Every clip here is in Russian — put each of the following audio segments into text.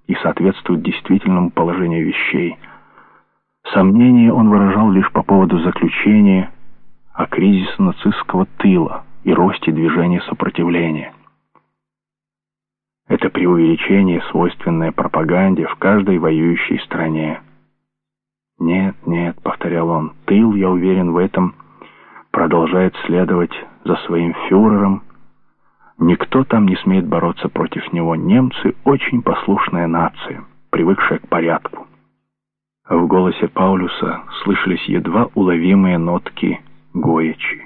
и соответствует действительному положению вещей. Сомнения он выражал лишь по поводу заключения о кризисе нацистского тыла и росте движения сопротивления. Это преувеличение, свойственное пропаганде в каждой воюющей стране. «Нет, нет», — повторял он, — «тыл, я уверен в этом, продолжает следовать за своим фюрером. Никто там не смеет бороться против него. Немцы — очень послушная нация, привыкшая к порядку». В голосе Паулюса слышались едва уловимые нотки горечи.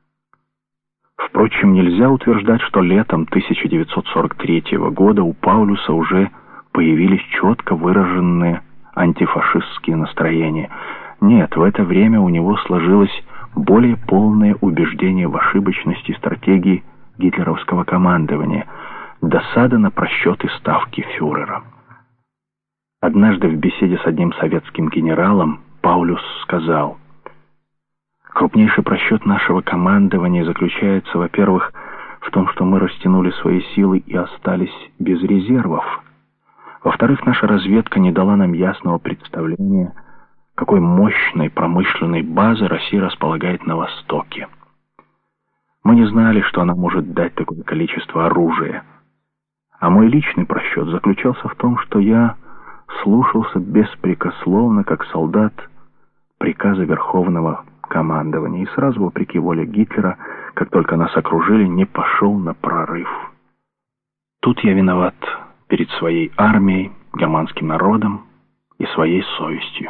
Впрочем, нельзя утверждать, что летом 1943 года у Паулюса уже появились четко выраженные антифашистские настроения. Нет, в это время у него сложилось более полное убеждение в ошибочности стратегии гитлеровского командования, досада на просчеты ставки фюрера. Однажды в беседе с одним советским генералом Паулюс сказал: «Крупнейший просчет нашего командования заключается, во-первых, в том, что мы растянули свои силы и остались без резервов. Во-вторых, наша разведка не дала нам ясного представления, какой мощной промышленной базой Россия располагает на Востоке. Мы не знали, что она может дать такое количество оружия. А мой личный просчет заключался в том, что я слушался беспрекословно, как солдат, приказа Верховного командования, и сразу, вопреки воле Гитлера, как только нас окружили, не пошел на прорыв. Тут я виноват перед своей армией, германским народом и своей совестью».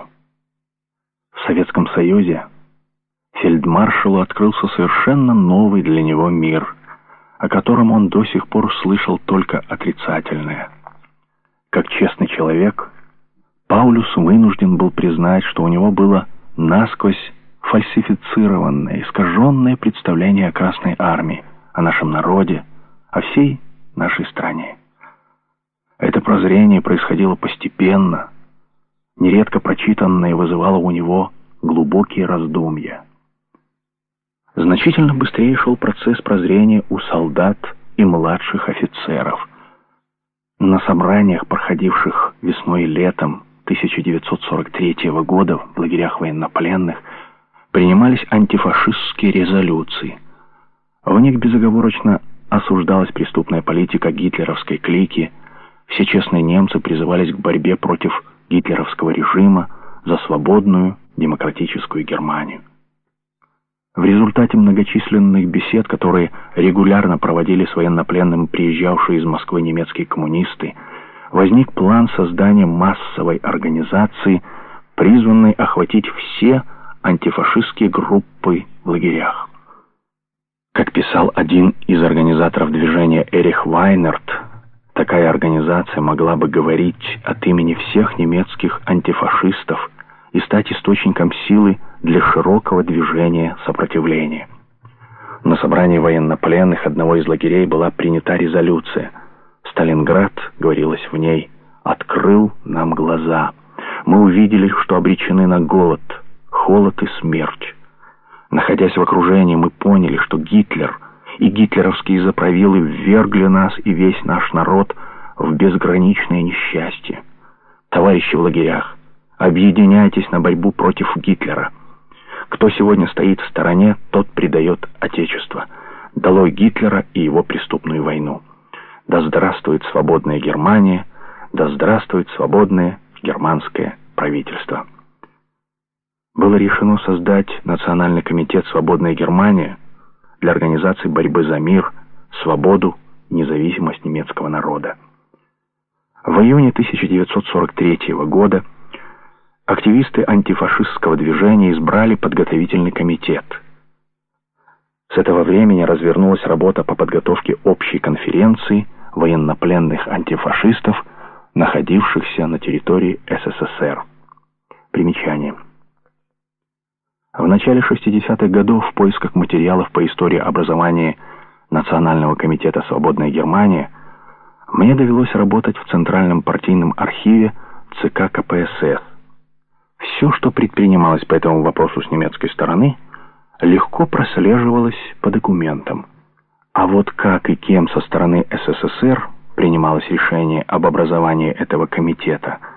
В Советском Союзе фельдмаршалу открылся совершенно новый для него мир, о котором он до сих пор слышал только отрицательное. Как честный человек, Паулюс вынужден был признать, что у него было насквозь фальсифицированное, искаженное представление о Красной Армии, о нашем народе, о всей нашей стране. Это прозрение происходило постепенно, нередко прочитанное вызывало у него глубокие раздумья. Значительно быстрее шел процесс прозрения у солдат и младших офицеров. На собраниях, проходивших весной и летом 1943 года в лагерях военнопленных, принимались антифашистские резолюции. В них безоговорочно осуждалась преступная политика гитлеровской клики, все честные немцы призывались к борьбе против гитлеровского режима за свободную демократическую Германию. В результате многочисленных бесед, которые регулярно проводили с военнопленными приезжавшие из Москвы немецкие коммунисты, возник план создания массовой организации, призванной охватить все антифашистские группы в лагерях. Как писал один из организаторов движения Эрих Вайнерт, такая организация могла бы говорить от имени всех немецких антифашистов и стать источником силы для широкого движения сопротивления. На собрании военнопленных одного из лагерей была принята резолюция. «Сталинград», говорилось в ней, «открыл нам глаза. Мы увидели, что обречены на голод, холод и смерть. Находясь в окружении, мы поняли, что Гитлер и гитлеровские заправилы ввергли нас и весь наш народ в безграничное несчастье. Товарищи в лагерях, объединяйтесь на борьбу против Гитлера. Кто сегодня стоит в стороне, тот предает Отечество. Долой Гитлера и его преступную войну. Да здравствует свободная Германия, да здравствует свободное германское правительство». Было решено создать Национальный комитет «Свободная Германия» для организации борьбы за мир, свободу и независимость немецкого народа. В июне 1943 года активисты антифашистского движения избрали подготовительный комитет. С этого времени развернулась работа по подготовке общей конференции военнопленных антифашистов, находившихся на территории СССР. Примечание. В начале 60-х годов в поисках материалов по истории образования Национального комитета «Свободная Германия» мне довелось работать в Центральном партийном архиве ЦК КПСС. Все, что предпринималось по этому вопросу с немецкой стороны, легко прослеживалось по документам. А вот как и кем со стороны СССР принималось решение об образовании этого комитета.